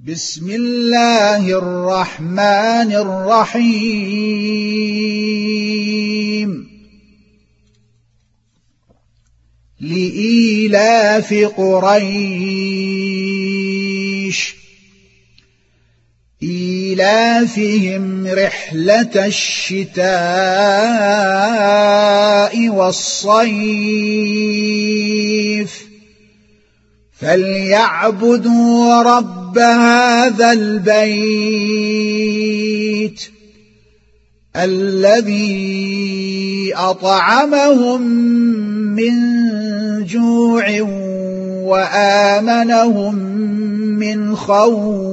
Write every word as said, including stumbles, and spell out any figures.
بسم الله الرحمن الرحيم لإيلاف قريش إيلافهم رحلة الشتاء والصيف فليعبدوا رب هذا البيت الذي أطعمهم من جوع وآمنهم من خوف.